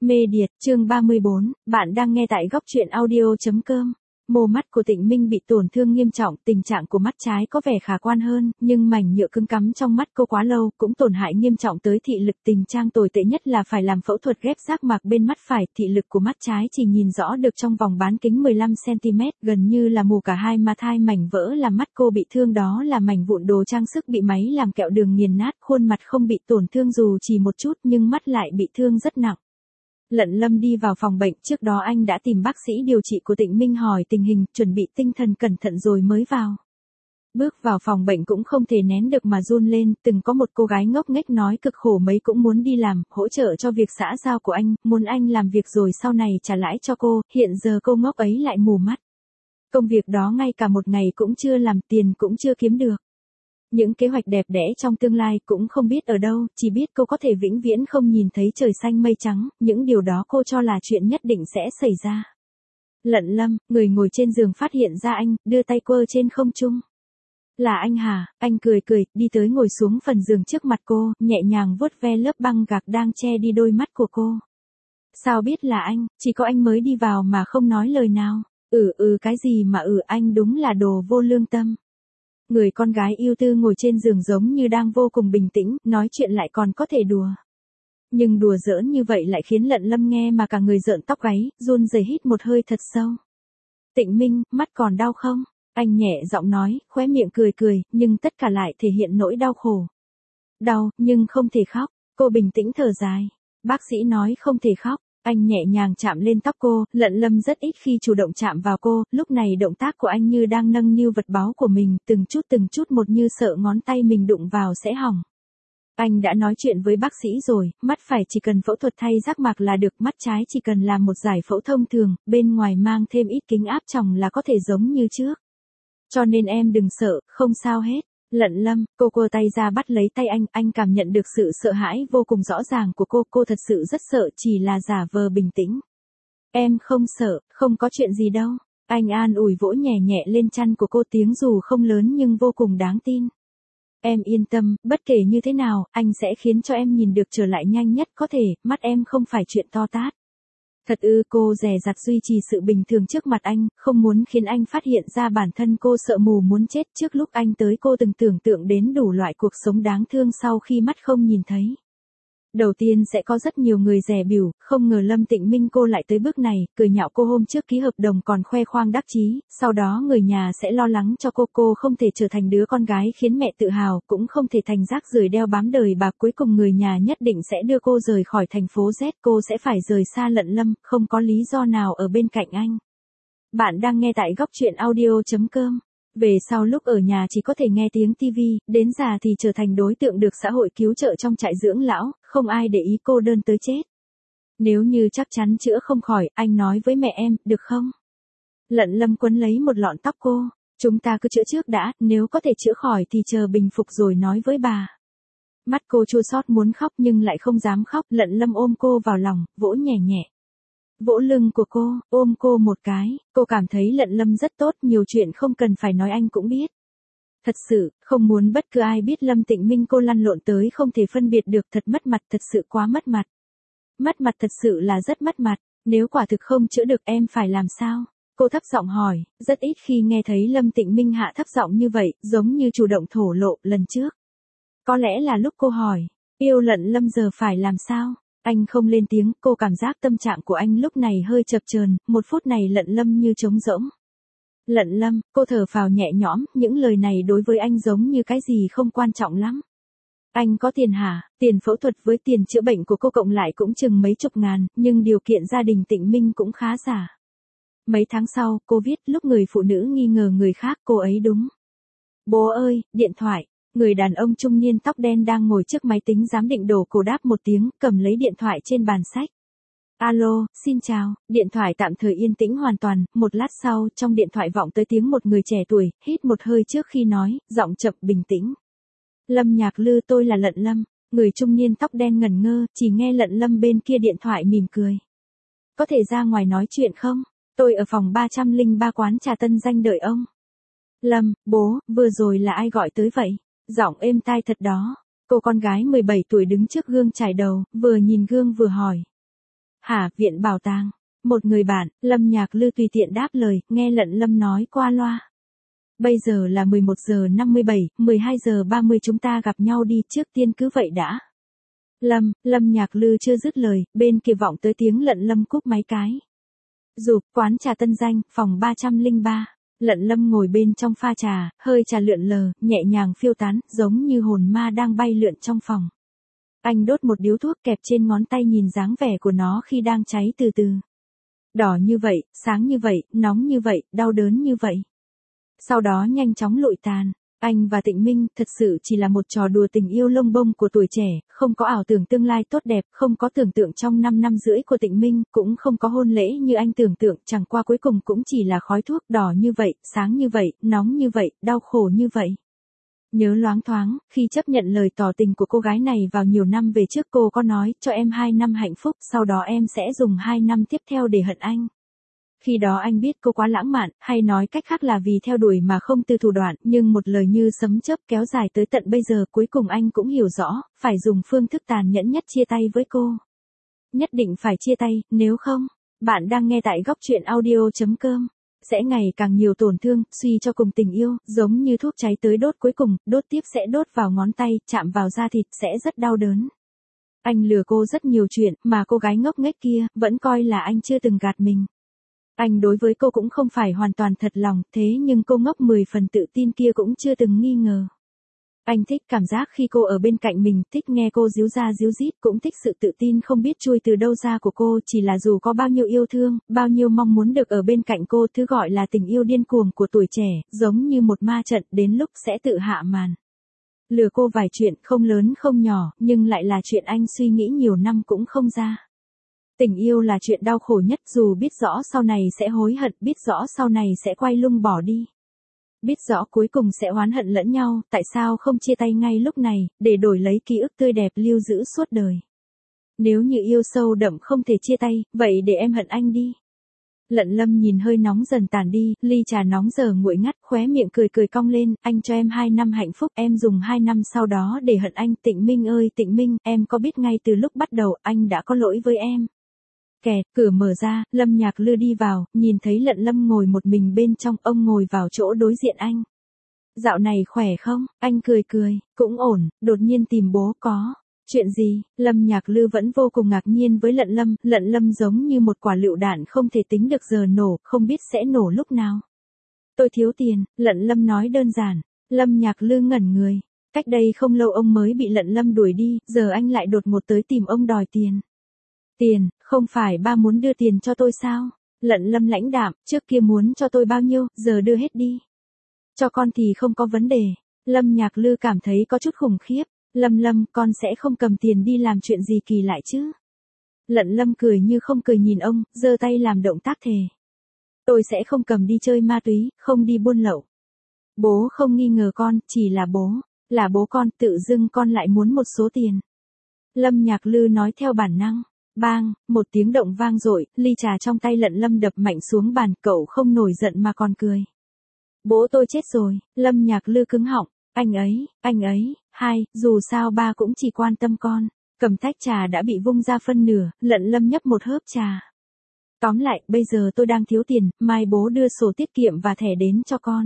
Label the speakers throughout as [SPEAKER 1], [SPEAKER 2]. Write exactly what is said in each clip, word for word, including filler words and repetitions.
[SPEAKER 1] Mê Điệt, chương ba mươi bốn, bạn đang nghe tại góc truyện audio.com. Mô mắt của Tịnh Minh bị tổn thương nghiêm trọng, tình trạng của mắt trái có vẻ khả quan hơn, nhưng mảnh nhựa cứng cắm trong mắt cô quá lâu, cũng tổn hại nghiêm trọng tới thị lực. Tình trạng tồi tệ nhất là phải làm phẫu thuật ghép giác mạc bên mắt phải, thị lực của mắt trái chỉ nhìn rõ được trong vòng bán kính mười lăm xăng ti mét, gần như là mù cả hai mà thai mảnh vỡ làm mắt cô bị thương, đó là mảnh vụn đồ trang sức bị máy làm kẹo đường nghiền nát, khuôn mặt không bị tổn thương dù chỉ một chút nhưng mắt lại bị thương rất nặng. Lận Lâm đi vào phòng bệnh, trước đó anh đã tìm bác sĩ điều trị của Tịnh Minh hỏi tình hình, chuẩn bị tinh thần cẩn thận rồi mới vào. Bước vào phòng bệnh cũng không thể nén được mà run lên, từng có một cô gái ngốc nghếch nói cực khổ mấy cũng muốn đi làm, hỗ trợ cho việc xã giao của anh, muốn anh làm việc rồi sau này trả lãi cho cô, hiện giờ cô ngốc ấy lại mù mắt. Công việc đó ngay cả một ngày cũng chưa làm, tiền cũng chưa kiếm được. Những kế hoạch đẹp đẽ trong tương lai cũng không biết ở đâu, chỉ biết cô có thể vĩnh viễn không nhìn thấy trời xanh mây trắng, những điều đó cô cho là chuyện nhất định sẽ xảy ra. Lận Lâm, người ngồi trên giường phát hiện ra anh, đưa tay quơ trên không trung. Là anh hả? Anh cười cười, đi tới ngồi xuống phần giường trước mặt cô, nhẹ nhàng vuốt ve lớp băng gạc đang che đi đôi mắt của cô. Sao biết là anh, chỉ có anh mới đi vào mà không nói lời nào. Ừ ừ cái gì mà ừ, anh đúng là đồ vô lương tâm. Người con gái yêu tư ngồi trên giường giống như đang vô cùng bình tĩnh, nói chuyện lại còn có thể đùa. Nhưng đùa giỡn như vậy lại khiến Lận Lâm nghe mà cả người rợn tóc gáy, run rẩy hít một hơi thật sâu. Tịnh Minh, mắt còn đau không? Anh nhẹ giọng nói, khóe miệng cười cười, nhưng tất cả lại thể hiện nỗi đau khổ. Đau, nhưng không thể khóc. Cô bình tĩnh thở dài. Bác sĩ nói không thể khóc. Anh nhẹ nhàng chạm lên tóc cô, Lận Lâm rất ít khi chủ động chạm vào cô, lúc này động tác của anh như đang nâng niu vật báu của mình, từng chút từng chút một như sợ ngón tay mình đụng vào sẽ hỏng. Anh đã nói chuyện với bác sĩ rồi, mắt phải chỉ cần phẫu thuật thay giác mạc là được, mắt trái chỉ cần làm một giải phẫu thông thường, bên ngoài mang thêm ít kính áp tròng là có thể giống như trước. Cho nên em đừng sợ, không sao hết. Lận Lâm, cô quơ tay ra bắt lấy tay anh, anh cảm nhận được sự sợ hãi vô cùng rõ ràng của cô, cô thật sự rất sợ, chỉ là giả vờ bình tĩnh. Em không sợ, không có chuyện gì đâu. Anh an ủi vỗ nhẹ nhẹ lên chăn của cô, tiếng dù không lớn nhưng vô cùng đáng tin. Em yên tâm, bất kể như thế nào, anh sẽ khiến cho em nhìn được trở lại nhanh nhất có thể, mắt em không phải chuyện to tát. Thật ư, cô dè dặt duy trì sự bình thường trước mặt anh, không muốn khiến anh phát hiện ra bản thân cô sợ mù muốn chết. Trước lúc anh tới cô từng tưởng tượng đến đủ loại cuộc sống đáng thương sau khi mắt không nhìn thấy. Đầu tiên sẽ có rất nhiều người dè bỉu, không ngờ Lâm Tịnh Minh cô lại tới bước này, cười nhạo cô hôm trước ký hợp đồng còn khoe khoang đắc chí, sau đó người nhà sẽ lo lắng cho cô, cô không thể trở thành đứa con gái khiến mẹ tự hào, cũng không thể thành rác rưởi đeo bám đời bà, cuối cùng người nhà nhất định sẽ đưa cô rời khỏi thành phố Z, cô sẽ phải rời xa Lận Lâm, không có lý do nào ở bên cạnh anh. Bạn đang nghe tại góc truyện audio.com. Về sau lúc ở nhà chỉ có thể nghe tiếng tivi, đến già thì trở thành đối tượng được xã hội cứu trợ trong trại dưỡng lão, không ai để ý, cô đơn tới chết. Nếu như chắc chắn chữa không khỏi, anh nói với mẹ em, được không? Lận Lâm quấn lấy một lọn tóc cô, chúng ta cứ chữa trước đã, nếu có thể chữa khỏi thì chờ bình phục rồi nói với bà. Mắt cô chua xót muốn khóc nhưng lại không dám khóc, Lận Lâm ôm cô vào lòng, vỗ nhẹ nhẹ. Vỗ lưng của cô, ôm cô một cái, cô cảm thấy Lận Lâm rất tốt, nhiều chuyện không cần phải nói anh cũng biết. Thật sự, không muốn bất cứ ai biết Lâm Tịnh Minh cô lăn lộn tới không thể phân biệt được, thật mất mặt, thật sự quá mất mặt. Mất mặt thật sự là rất mất mặt, nếu quả thực không chữa được em phải làm sao? Cô thấp giọng hỏi, rất ít khi nghe thấy Lâm Tịnh Minh hạ thấp giọng như vậy, giống như chủ động thổ lộ lần trước. Có lẽ là lúc cô hỏi, yêu Lận Lâm giờ phải làm sao? Anh không lên tiếng, cô cảm giác tâm trạng của anh lúc này hơi chập chờn, một phút này Lận Lâm như trống rỗng. Lận Lâm, cô thở phào nhẹ nhõm, những lời này đối với anh giống như cái gì không quan trọng lắm. Anh có tiền hả? Tiền phẫu thuật với tiền chữa bệnh của cô cộng lại cũng chừng mấy chục ngàn, nhưng điều kiện gia đình Tịnh Minh cũng khá giả. Mấy tháng sau, cô viết lúc người phụ nữ nghi ngờ người khác, cô ấy đúng. Bố ơi, điện thoại. Người đàn ông trung niên tóc đen đang ngồi trước máy tính giám định đồ cổ đáp một tiếng, cầm lấy điện thoại trên bàn sách. Alo, xin chào, điện thoại tạm thời yên tĩnh hoàn toàn, một lát sau, trong điện thoại vọng tới tiếng một người trẻ tuổi, hít một hơi trước khi nói, giọng chậm bình tĩnh. Lâm Nhạc Lư, tôi là Lận Lâm. Người trung niên tóc đen ngẩn ngơ, chỉ nghe Lận Lâm bên kia điện thoại mỉm cười. Có thể ra ngoài nói chuyện không? Tôi ở phòng ba trăm lẻ ba quán trà Tân Danh đợi ông. Lâm, bố, vừa rồi là ai gọi tới vậy? Giọng êm tai thật đó. Cô con gái mười bảy tuổi đứng trước gương chải đầu, vừa nhìn gương vừa hỏi. Hả, viện bảo tàng. Một người bạn, Lâm Nhạc Lư tùy tiện đáp lời, nghe Lận Lâm nói qua loa. Bây giờ là mười một giờ năm mươi bảy, mười hai giờ ba mươi chúng ta gặp nhau đi, trước tiên cứ vậy đã. Lâm, Lâm Nhạc Lư chưa dứt lời, bên kia vọng tới tiếng Lận Lâm cúp máy cái. Rụp, quán trà Tân Danh, phòng ba trăm lẻ ba. Lận Lâm ngồi bên trong pha trà, hơi trà lượn lờ, nhẹ nhàng phiêu tán, giống như hồn ma đang bay lượn trong phòng. Anh đốt một điếu thuốc kẹp trên ngón tay, nhìn dáng vẻ của nó khi đang cháy từ từ. Đỏ như vậy, sáng như vậy, nóng như vậy, đau đớn như vậy. Sau đó nhanh chóng lụi tàn. Anh và Tịnh Minh thật sự chỉ là một trò đùa tình yêu lông bông của tuổi trẻ, không có ảo tưởng tương lai tốt đẹp, không có tưởng tượng trong năm năm rưỡi của Tịnh Minh, cũng không có hôn lễ như anh tưởng tượng, chẳng qua cuối cùng cũng chỉ là khói thuốc, đỏ như vậy, sáng như vậy, nóng như vậy, đau khổ như vậy. Nhớ loáng thoáng, khi chấp nhận lời tỏ tình của cô gái này vào nhiều năm về trước, cô có nói, cho em hai năm hạnh phúc, sau đó em sẽ dùng hai năm tiếp theo để hận anh. Khi đó anh biết cô quá lãng mạn, hay nói cách khác là vì theo đuổi mà không từ thủ đoạn, nhưng một lời như sấm chớp kéo dài tới tận bây giờ, cuối cùng anh cũng hiểu rõ, phải dùng phương thức tàn nhẫn nhất chia tay với cô. Nhất định phải chia tay, nếu không, bạn đang nghe tại góc truyện audio chấm com. Sẽ ngày càng nhiều tổn thương, suy cho cùng tình yêu, giống như thuốc cháy tới đốt cuối cùng, đốt tiếp sẽ đốt vào ngón tay, chạm vào da thịt, sẽ rất đau đớn. Anh lừa cô rất nhiều chuyện, mà cô gái ngốc nghếch kia, vẫn coi là anh chưa từng gạt mình. Anh đối với cô cũng không phải hoàn toàn thật lòng, thế nhưng cô ngốc mười phần tự tin kia cũng chưa từng nghi ngờ. Anh thích cảm giác khi cô ở bên cạnh mình, thích nghe cô díu ra díu dít, cũng thích sự tự tin không biết chui từ đâu ra của cô, chỉ là dù có bao nhiêu yêu thương, bao nhiêu mong muốn được ở bên cạnh cô, thứ gọi là tình yêu điên cuồng của tuổi trẻ, giống như một ma trận, đến lúc sẽ tự hạ màn. Lừa cô vài chuyện, không lớn không nhỏ, nhưng lại là chuyện anh suy nghĩ nhiều năm cũng không ra. Tình yêu là chuyện đau khổ nhất, dù biết rõ sau này sẽ hối hận, biết rõ sau này sẽ quay lưng bỏ đi. Biết rõ cuối cùng sẽ oán hận lẫn nhau, tại sao không chia tay ngay lúc này, để đổi lấy ký ức tươi đẹp lưu giữ suốt đời. Nếu như yêu sâu đậm không thể chia tay, vậy để em hận anh đi. Lận Lâm nhìn hơi nóng dần tàn đi, ly trà nóng giờ nguội ngắt, khóe miệng cười cười cong lên, anh cho em hai năm hạnh phúc, em dùng hai năm sau đó để hận anh. Tịnh Minh ơi Tịnh Minh, em có biết ngay từ lúc bắt đầu anh đã có lỗi với em. Kẹt, cửa mở ra, Lâm Nhạc Lư đi vào, nhìn thấy Lận Lâm ngồi một mình bên trong, ông ngồi vào chỗ đối diện anh. Dạo này khỏe không? Anh cười cười, cũng ổn, đột nhiên tìm bố có. Chuyện gì? Lâm Nhạc Lư vẫn vô cùng ngạc nhiên với Lận Lâm, Lận Lâm giống như một quả lựu đạn không thể tính được giờ nổ, không biết sẽ nổ lúc nào. Tôi thiếu tiền, Lận Lâm nói đơn giản. Lâm Nhạc Lư ngẩn người. Cách đây không lâu ông mới bị Lận Lâm đuổi đi, giờ anh lại đột ngột tới tìm ông đòi tiền. Tiền, không phải ba muốn đưa tiền cho tôi sao? Lận Lâm lãnh đạm, trước kia muốn cho tôi bao nhiêu, giờ đưa hết đi. Cho con thì không có vấn đề. Lâm Nhạc Lư cảm thấy có chút khủng khiếp. Lâm Lâm, con sẽ không cầm tiền đi làm chuyện gì kỳ lạ chứ? Lận Lâm cười như không cười nhìn ông, giơ tay làm động tác thề. Tôi sẽ không cầm đi chơi ma túy, không đi buôn lậu. Bố không nghi ngờ con, chỉ là bố, là bố con, tự dưng con lại muốn một số tiền. Lâm Nhạc Lư nói theo bản năng. Bang, một tiếng động vang dội, ly trà trong tay Lận Lâm đập mạnh xuống bàn, cậu không nổi giận mà còn cười. Bố tôi chết rồi, Lâm Nhạc Lư cứng họng, anh ấy, anh ấy, hai, dù sao ba cũng chỉ quan tâm con. Cầm tách trà đã bị vung ra phân nửa, Lận Lâm nhấp một hớp trà. Tóm lại, bây giờ tôi đang thiếu tiền, mai bố đưa sổ tiết kiệm và thẻ đến cho con.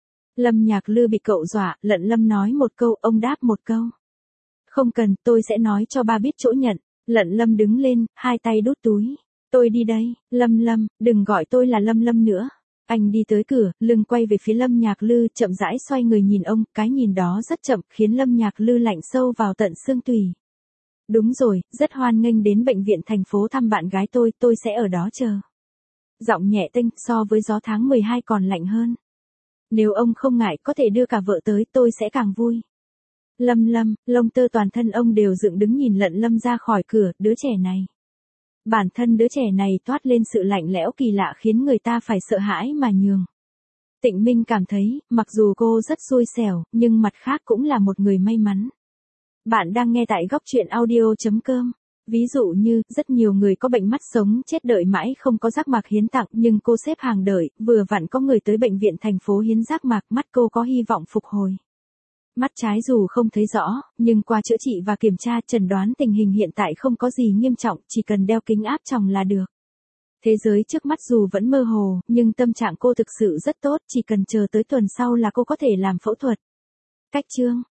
[SPEAKER 1] Lâm Nhạc Lư bị cậu dọa, Lận Lâm nói một câu, ông đáp một câu. Không cần, tôi sẽ nói cho ba biết chỗ nhận. Lận Lâm đứng lên, hai tay đút túi. Tôi đi đây, Lâm Lâm, đừng gọi tôi là Lâm Lâm nữa. Anh đi tới cửa, lưng quay về phía Lâm Nhạc Lư, chậm rãi xoay người nhìn ông, cái nhìn đó rất chậm, khiến Lâm Nhạc Lư lạnh sâu vào tận xương tủy. Đúng rồi, rất hoan nghênh đến bệnh viện thành phố thăm bạn gái tôi, tôi sẽ ở đó chờ. Giọng nhẹ tênh, so với gió tháng mười hai còn lạnh hơn. Nếu ông không ngại có thể đưa cả vợ tới, tôi sẽ càng vui. Lâm Lâm, lông tơ toàn thân ông đều dựng đứng nhìn Lận Lâm ra khỏi cửa, đứa trẻ này. Bản thân đứa trẻ này toát lên sự lạnh lẽo kỳ lạ khiến người ta phải sợ hãi mà nhường. Tịnh Minh cảm thấy, mặc dù cô rất xui xẻo, nhưng mặt khác cũng là một người may mắn. Bạn đang nghe tại góc truyện audio chấm com. Ví dụ như, rất nhiều người có bệnh mắt sống chết đợi mãi không có giác mạc hiến tặng, nhưng cô xếp hàng đợi, vừa vặn có người tới bệnh viện thành phố hiến giác mạc, mắt cô có hy vọng phục hồi. Mắt trái dù không thấy rõ, nhưng qua chữa trị và kiểm tra chẩn đoán tình hình hiện tại không có gì nghiêm trọng, chỉ cần đeo kính áp tròng là được. Thế giới trước mắt dù vẫn mơ hồ, nhưng tâm trạng cô thực sự rất tốt, chỉ cần chờ tới tuần sau là cô có thể làm phẫu thuật. Cách chương